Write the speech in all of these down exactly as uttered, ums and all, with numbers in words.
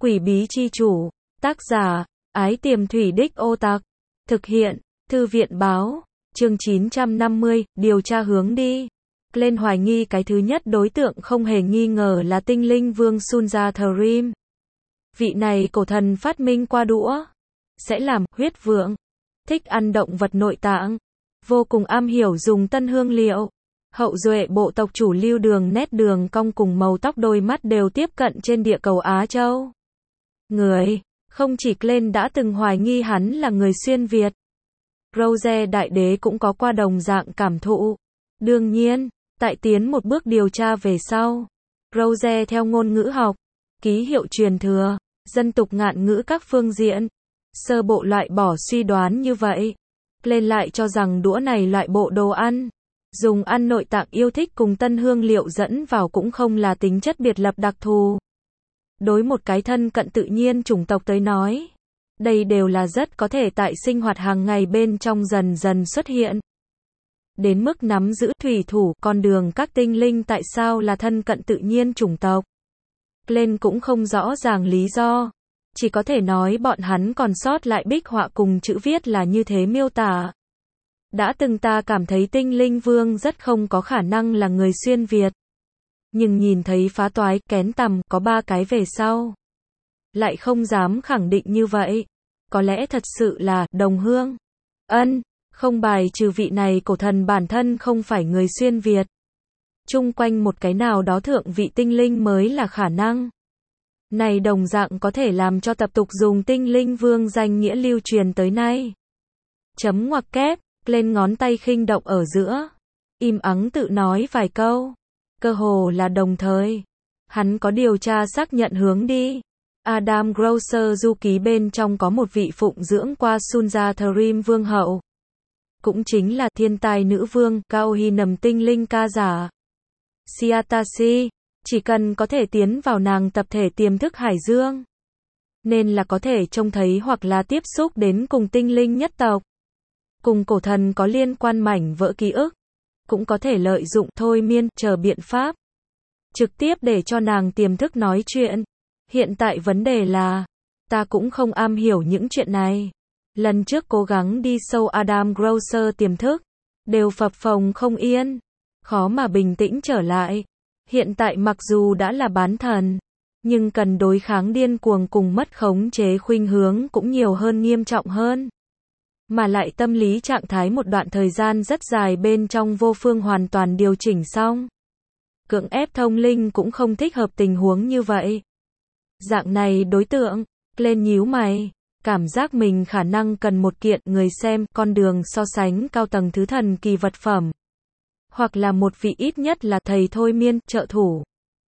Quỷ bí chi chủ. Tác giả, Ái Tiềm Thủy Đích Ô Tặc. Thực hiện, Thư viện báo. Chương chín trăm năm mươi, điều tra hướng đi. Glenn hoài nghi cái thứ nhất đối tượng không hề nghi ngờ là tinh linh vương Sunja-Therim. Vị này cổ thần phát minh qua đũa. Sẽ làm huyết vượng. Thích ăn động vật nội tạng. Vô cùng am hiểu dùng tân hương liệu. Hậu duệ bộ tộc chủ lưu đường nét đường cong cùng màu tóc đôi mắt đều tiếp cận trên địa cầu Á Châu. Người, không chỉ Glenn đã từng hoài nghi hắn là người xuyên Việt. Rose đại đế cũng có qua đồng dạng cảm thụ. Đương nhiên, tại tiến một bước điều tra về sau. Rose theo ngôn ngữ học, ký hiệu truyền thừa, dân tục ngạn ngữ các phương diện. Sơ bộ loại bỏ suy đoán như vậy. Glenn lại cho rằng đũa này loại bộ đồ ăn. Dùng ăn nội tạng yêu thích cùng tân hương liệu dẫn vào cũng không là tính chất biệt lập đặc thù. Đối một cái thân cận tự nhiên chủng tộc tới nói, đây đều là rất có thể tại sinh hoạt hàng ngày bên trong dần dần xuất hiện. Đến mức nắm giữ thủy thủ con đường các tinh linh tại sao là thân cận tự nhiên chủng tộc. Glenn cũng không rõ ràng lý do. Chỉ có thể nói bọn hắn còn sót lại bích họa cùng chữ viết là như thế miêu tả. Đã từng ta cảm thấy tinh linh vương rất không có khả năng là người xuyên Việt. Nhưng nhìn thấy phá toái, kén tằm, có ba cái về sau. Lại không dám khẳng định như vậy. Có lẽ thật sự là, đồng hương. Ân, không bài trừ vị này cổ thần bản thân không phải người xuyên Việt. Chung quanh một cái nào đó thượng vị tinh linh mới là khả năng. Này đồng dạng có thể làm cho tập tục dùng tinh linh vương danh nghĩa lưu truyền tới nay. Chấm ngoặc kép, lên ngón tay khinh động ở giữa. Im ắng tự nói vài câu. Cơ hồ là đồng thời. Hắn có điều tra xác nhận hướng đi. Adam Grocer du ký bên trong có một vị phụng dưỡng qua Sunja-Therim vương hậu. Cũng chính là thiên tài nữ vương, Kauhinam tinh linh ca giả. Siatasi, chỉ cần có thể tiến vào nàng tập thể tiềm thức hải dương. Nên là có thể trông thấy hoặc là tiếp xúc đến cùng tinh linh nhất tộc. Cùng cổ thần có liên quan mảnh vỡ ký ức. Cũng có thể lợi dụng thôi miên, chờ biện pháp. Trực tiếp để cho nàng tiềm thức nói chuyện. Hiện tại vấn đề là, ta cũng không am hiểu những chuyện này. Lần trước cố gắng đi sâu Adam Grocer tiềm thức, đều phập phồng không yên. Khó mà bình tĩnh trở lại. Hiện tại mặc dù đã là bán thần, nhưng cần đối kháng điên cuồng cùng mất khống chế khuynh hướng cũng nhiều hơn nghiêm trọng hơn. Mà lại tâm lý trạng thái một đoạn thời gian rất dài bên trong vô phương hoàn toàn điều chỉnh xong. Cưỡng ép thông linh cũng không thích hợp tình huống như vậy. Dạng này đối tượng, lên nhíu mày, cảm giác mình khả năng cần một kiện người xem con đường so sánh cao tầng thứ thần kỳ vật phẩm. Hoặc là một vị ít nhất là thầy thôi miên, trợ thủ.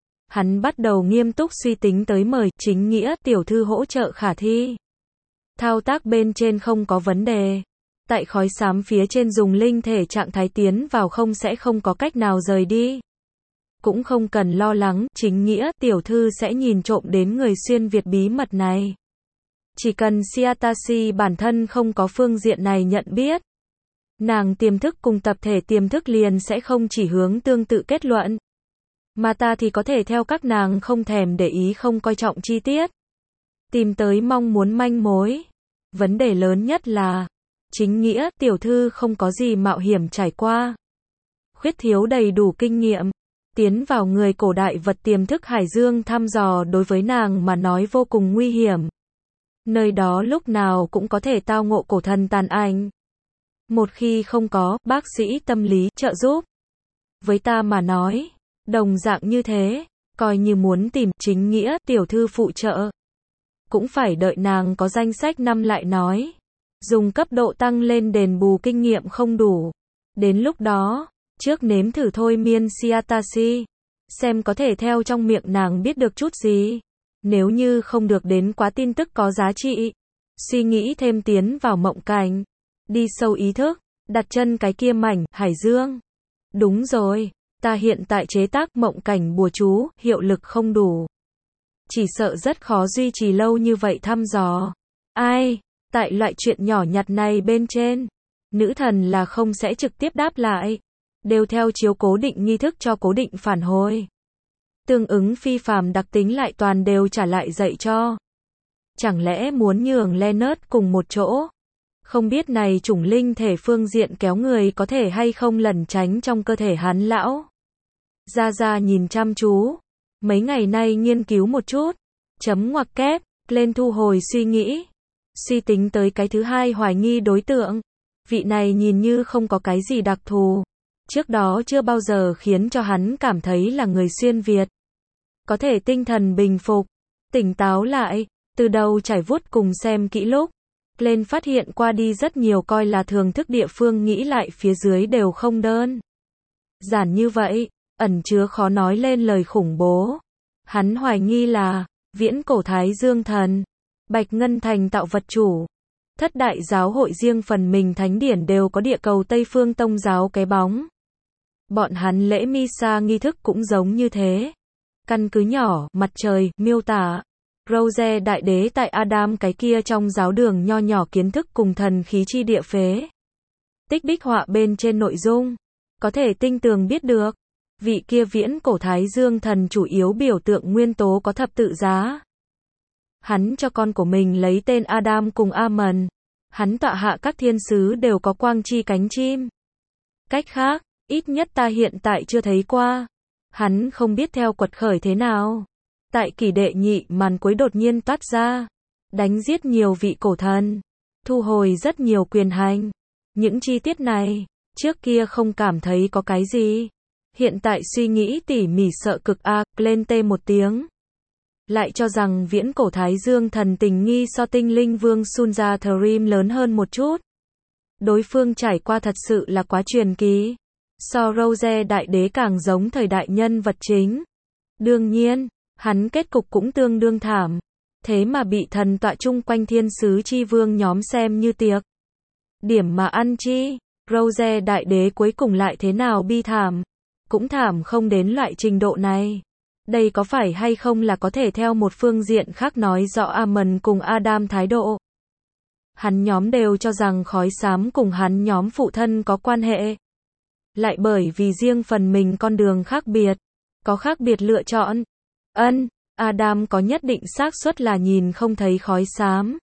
Hắn bắt đầu nghiêm túc suy tính tới mời chính nghĩa tiểu thư hỗ trợ khả thi. Thao tác bên trên không có vấn đề. Tại khói xám phía trên dùng linh thể trạng thái tiến vào không sẽ không có cách nào rời đi. Cũng không cần lo lắng, chính nghĩa tiểu thư sẽ nhìn trộm đến người xuyên Việt bí mật này. Chỉ cần Siatasi bản thân không có phương diện này nhận biết. Nàng tiềm thức cùng tập thể tiềm thức liền sẽ không chỉ hướng tương tự kết luận. Mà ta thì có thể theo các nàng không thèm để ý không coi trọng chi tiết. Tìm tới mong muốn manh mối. Vấn đề lớn nhất là, chính nghĩa tiểu thư không có gì mạo hiểm trải qua. Khuyết thiếu đầy đủ kinh nghiệm. Tiến vào người cổ đại vật tiềm thức hải dương thăm dò đối với nàng mà nói vô cùng nguy hiểm. Nơi đó lúc nào cũng có thể tao ngộ cổ thần tàn ảnh. Một khi không có bác sĩ tâm lý trợ giúp. Với ta mà nói, đồng dạng như thế, coi như muốn tìm chính nghĩa tiểu thư phụ trợ. Cũng phải đợi nàng có danh sách năm lại nói. Dùng cấp độ tăng lên đền bù kinh nghiệm không đủ. Đến lúc đó, trước nếm thử thôi miên Siatasi. Xem có thể theo trong miệng nàng biết được chút gì. Nếu như không được đến quá tin tức có giá trị. Suy nghĩ thêm tiến vào mộng cảnh. Đi sâu ý thức. Đặt chân cái kia mảnh, hải dương. Đúng rồi, ta hiện tại chế tác mộng cảnh bùa chú, hiệu lực không đủ. Chỉ sợ rất khó duy trì lâu như vậy thăm dò. Ai, tại loại chuyện nhỏ nhặt này bên trên, nữ thần là không sẽ trực tiếp đáp lại. Đều theo chiếu cố định nghi thức cho cố định phản hồi. tương ứng phi phàm đặc tính lại toàn đều trả lại dạy cho. Chẳng lẽ muốn nhường Leonard cùng một chỗ? Không biết này chủng linh thể phương diện kéo người có thể hay không lẩn tránh trong cơ thể hắn lão. Gia Gia nhìn chăm chú. Mấy ngày nay nghiên cứu một chút. Chấm ngoặc kép, lên thu hồi suy nghĩ. Suy tính tới cái thứ hai hoài nghi đối tượng. Vị này nhìn như không có cái gì đặc thù. Trước đó chưa bao giờ khiến cho hắn cảm thấy là người xuyên Việt. Có thể tinh thần bình phục, tỉnh táo lại, từ đầu trải vuốt cùng xem kỹ lúc. Lên phát hiện qua đi rất nhiều coi là thường thức địa phương nghĩ lại phía dưới đều không đơn giản như vậy, ẩn chứa khó nói lên lời khủng bố. Hắn hoài nghi là viễn cổ Thái Dương thần, Bạch Ngân Thành tạo vật chủ. Thất đại giáo hội riêng phần mình thánh điển đều có địa cầu Tây Phương Tông giáo cái bóng. Bọn hắn lễ Misa nghi thức cũng giống như thế. Căn cứ nhỏ, mặt trời, miêu tả. Rose đại đế tại Adam cái kia trong giáo đường nho nhỏ kiến thức cùng thần khí chi địa phế. Tích bích họa bên trên nội dung. Có thể tinh tường biết được. Vị kia viễn cổ Thái Dương thần chủ yếu biểu tượng nguyên tố có thập tự giá. Hắn cho con của mình lấy tên Adam cùng Amen. Hắn tọa hạ các thiên sứ đều có quang chi cánh chim. Cách khác, ít nhất ta hiện tại chưa thấy qua. Hắn không biết theo quật khởi thế nào. Tại kỷ đệ nhị màn cuối đột nhiên toát ra. Đánh giết nhiều vị cổ thần. Thu hồi rất nhiều quyền hành. Những chi tiết này, trước kia không cảm thấy có cái gì. Hiện tại suy nghĩ tỉ mỉ sợ cực a, lên tê một tiếng. Lại cho rằng viễn cổ Thái Dương thần tình nghi so tinh linh vương Sunja Thrim lớn hơn một chút. Đối phương trải qua thật sự là quá truyền kỳ. So Rose đại đế càng giống thời đại nhân vật chính. Đương nhiên, hắn kết cục cũng tương đương thảm. Thế mà bị thần tọa chung quanh thiên sứ chi vương nhóm xem như tiệc. Điểm mà ăn chi, Rose đại đế cuối cùng lại thế nào bi thảm. Cũng thảm không đến loại trình độ này. Đây có phải hay không là có thể theo một phương diện khác nói rõ Amen cùng Adam thái độ. Hắn nhóm đều cho rằng khói xám cùng hắn nhóm phụ thân có quan hệ. Lại bởi vì riêng phần mình con đường khác biệt, có khác biệt lựa chọn. Ân, Adam có nhất định xác suất là nhìn không thấy khói xám.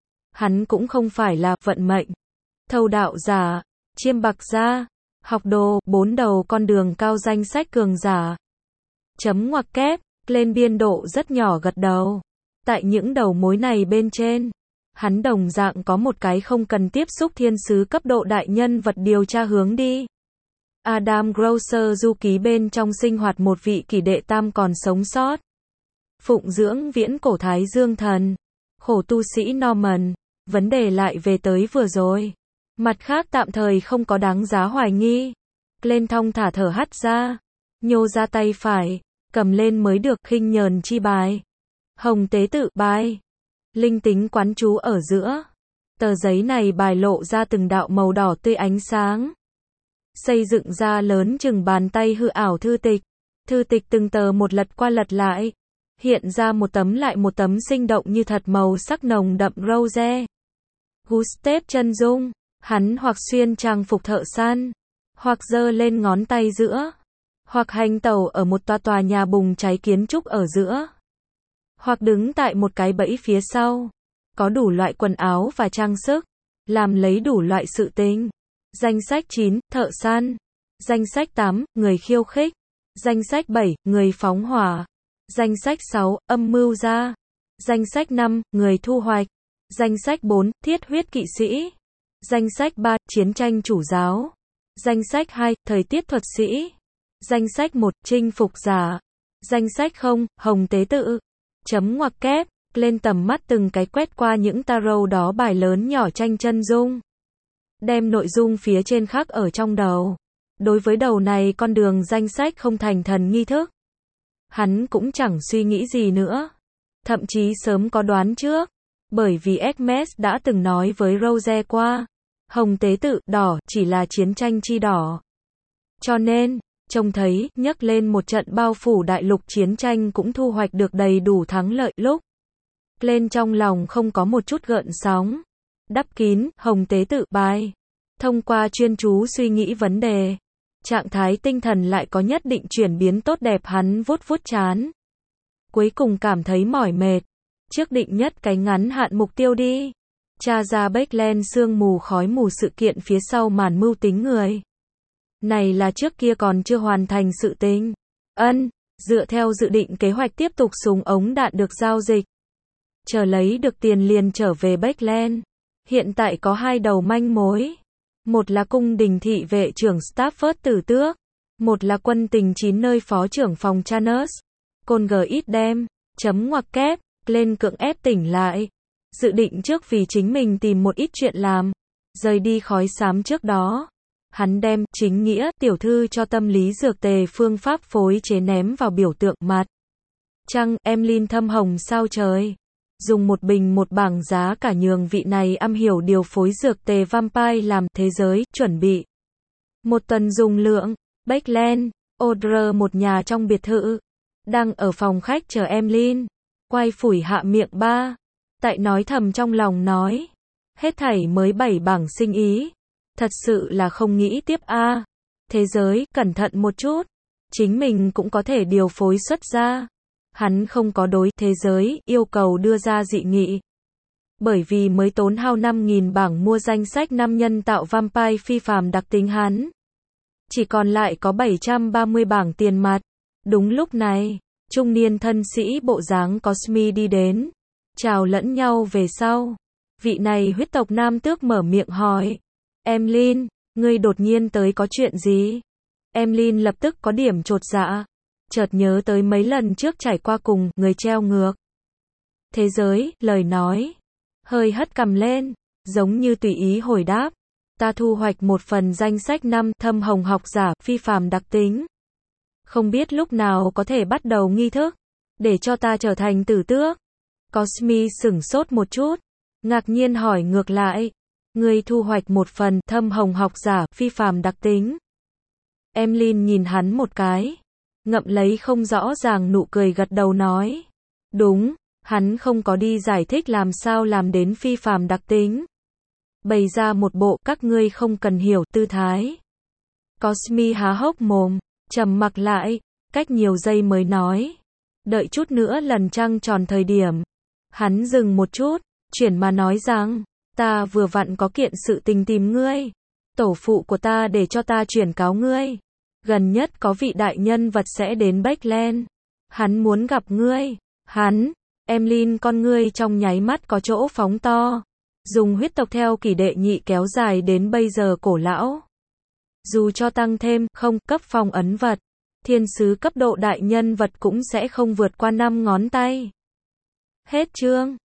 Hắn cũng không phải là vận mệnh, thâu đạo giả, chiêm bạc gia, học đồ, bốn đầu con đường cao danh sách cường giả. Chấm ngoặc kép, lên biên độ rất nhỏ gật đầu. Tại những đầu mối này bên trên, hắn đồng dạng có một cái không cần tiếp xúc thiên sứ cấp độ đại nhân vật điều tra hướng đi. Adam Grosser du ký bên trong sinh hoạt một vị kỷ đệ tam còn sống sót. Phụng dưỡng viễn cổ Thái Dương thần. Khổ tu sĩ Norman. Vấn đề lại về tới vừa rồi. Mặt khác tạm thời không có đáng giá hoài nghi. Lên thong thả thở hắt ra. Nhô ra tay phải. Cầm lên mới được khinh nhờn chi bài. Hồng tế tự bài. Linh tính quán chú ở giữa. Tờ giấy này bài lộ ra từng đạo màu đỏ tươi ánh sáng. Xây dựng ra lớn chừng bàn tay hư ảo thư tịch. Thư tịch từng tờ một lật qua lật lại. Hiện ra một tấm lại một tấm sinh động như thật màu sắc nồng đậm rose. Gustav chân dung. Hắn hoặc xuyên trang phục thợ săn. Hoặc giơ lên ngón tay giữa. Hoặc hành tẩu ở một tòa tòa nhà bùng cháy kiến trúc ở giữa. Hoặc đứng tại một cái bẫy phía sau. Có đủ loại quần áo và trang sức. Làm lấy đủ loại sự tình. Danh sách chín, thợ săn. Danh sách tám, người khiêu khích. Danh sách bảy, người phóng hỏa. Danh sách sáu, âm mưu gia. Danh sách năm, người thu hoạch. Danh sách bốn, thiết huyết kỵ sĩ. Danh sách ba, chiến tranh chủ giáo. Danh sách hai, thời tiết thuật sĩ. Danh sách một, chinh phục giả. Danh sách không, hồng tế tự. Chấm ngoặc kép, lên tầm mắt từng cái quét qua những tarot đó bài lớn nhỏ tranh chân dung. Đem nội dung phía trên khắc ở trong đầu. Đối với đầu này con đường danh sách không thành thần nghi thức. Hắn cũng chẳng suy nghĩ gì nữa. Thậm chí sớm có đoán trước. Bởi vì Hermes đã từng nói với Rose qua. Hồng tế tự, đỏ, chỉ là chiến tranh chi đỏ. Cho nên, trông thấy, nhắc lên một trận bao phủ đại lục chiến tranh cũng thu hoạch được đầy đủ thắng lợi lúc. Lên trong lòng không có một chút gợn sóng. Đắp kín, hồng tế tự bài. Thông qua chuyên chú suy nghĩ vấn đề. trạng thái tinh thần lại có nhất định chuyển biến tốt đẹp. Hắn vuốt vuốt trán. Cuối cùng cảm thấy mỏi mệt. Trước định nhất cái ngắn hạn mục tiêu đi. Tra ra Backland sương mù khói mù sự kiện phía sau màn mưu tính người. Này là trước kia còn chưa hoàn thành sự tình. Ân, dựa theo dự định kế hoạch tiếp tục súng ống đạn được giao dịch. Chờ lấy được tiền liền trở về Backland. Hiện tại có hai đầu manh mối. Một là cung đình thị vệ trưởng Stafford tử tước. Một là quân tình chín nơi phó trưởng phòng Chanus. Côn gờ ít đem, chấm ngoặc kép, lên cưỡng ép tỉnh lại. Dự định trước vì chính mình tìm một ít chuyện làm. Rời đi khói xám trước đó. Hắn đem chính nghĩa tiểu thư cho tâm lý dược tề phương pháp phối chế ném vào biểu tượng mặt. Trăng, Emlyn thâm hồng sao trời. Dùng một bình một bảng giá cả nhường vị này am hiểu điều phối dược tề vampire làm thế giới, chuẩn bị. Một tuần dùng lượng, Backland, Odre một nhà trong biệt thự. Đang ở phòng khách chờ Emlyn. Quay phủi hạ miệng ba. Tại nói thầm trong lòng nói. Hết thảy mới bảy bảng sinh ý. Thật sự là không nghĩ tiếp a. À. Thế giới, cẩn thận một chút. Chính mình cũng có thể điều phối xuất ra. Hắn không có đối thế giới yêu cầu đưa ra dị nghị. Bởi vì mới tốn hao năm nghìn bảng mua danh sách năm nhân tạo vampire phi phàm đặc tính hắn. Chỉ còn lại có bảy trăm ba mươi bảng tiền mặt. Đúng lúc này, trung niên thân sĩ bộ dáng Cosme đi đến. Chào lẫn nhau về sau. Vị này huyết tộc nam tước mở miệng hỏi. Emlyn, ngươi đột nhiên tới có chuyện gì? Emlyn lập tức có điểm chột dạ. Chợt nhớ tới mấy lần trước trải qua cùng người treo ngược. Thế giới, lời nói. Hơi hất cằm lên, giống như tùy ý hồi đáp. Ta thu hoạch một phần danh sách năm thâm hồng học giả phi phàm đặc tính. Không biết lúc nào có thể bắt đầu nghi thức. Để cho ta trở thành tử tước. Cosme sửng sốt một chút. Ngạc nhiên hỏi ngược lại. Ngươi thu hoạch một phần thâm hồng học giả phi phàm đặc tính. Emlyn nhìn hắn một cái. Ngậm lấy không rõ ràng nụ cười gật đầu nói. Đúng, hắn không có đi giải thích làm sao làm đến phi phàm đặc tính. Bày ra một bộ các ngươi không cần hiểu tư thái. Cosme há hốc mồm, trầm mặc lại, cách nhiều giây mới nói. Đợi chút nữa lần trăng tròn thời điểm. Hắn dừng một chút, chuyển mà nói rằng, ta vừa vặn có kiện sự tình tìm ngươi. Tổ phụ của ta để cho ta chuyển cáo ngươi. Gần nhất có vị đại nhân vật sẽ đến Backland. Hắn muốn gặp ngươi. Hắn, Emlyn con ngươi trong nháy mắt có chỗ phóng to. Dùng huyết tộc theo kỷ đệ nhị kéo dài đến bây giờ cổ lão. Dù cho tăng thêm không cấp phong ấn vật. Thiên sứ cấp độ đại nhân vật cũng sẽ không vượt qua năm ngón tay. Hết chương.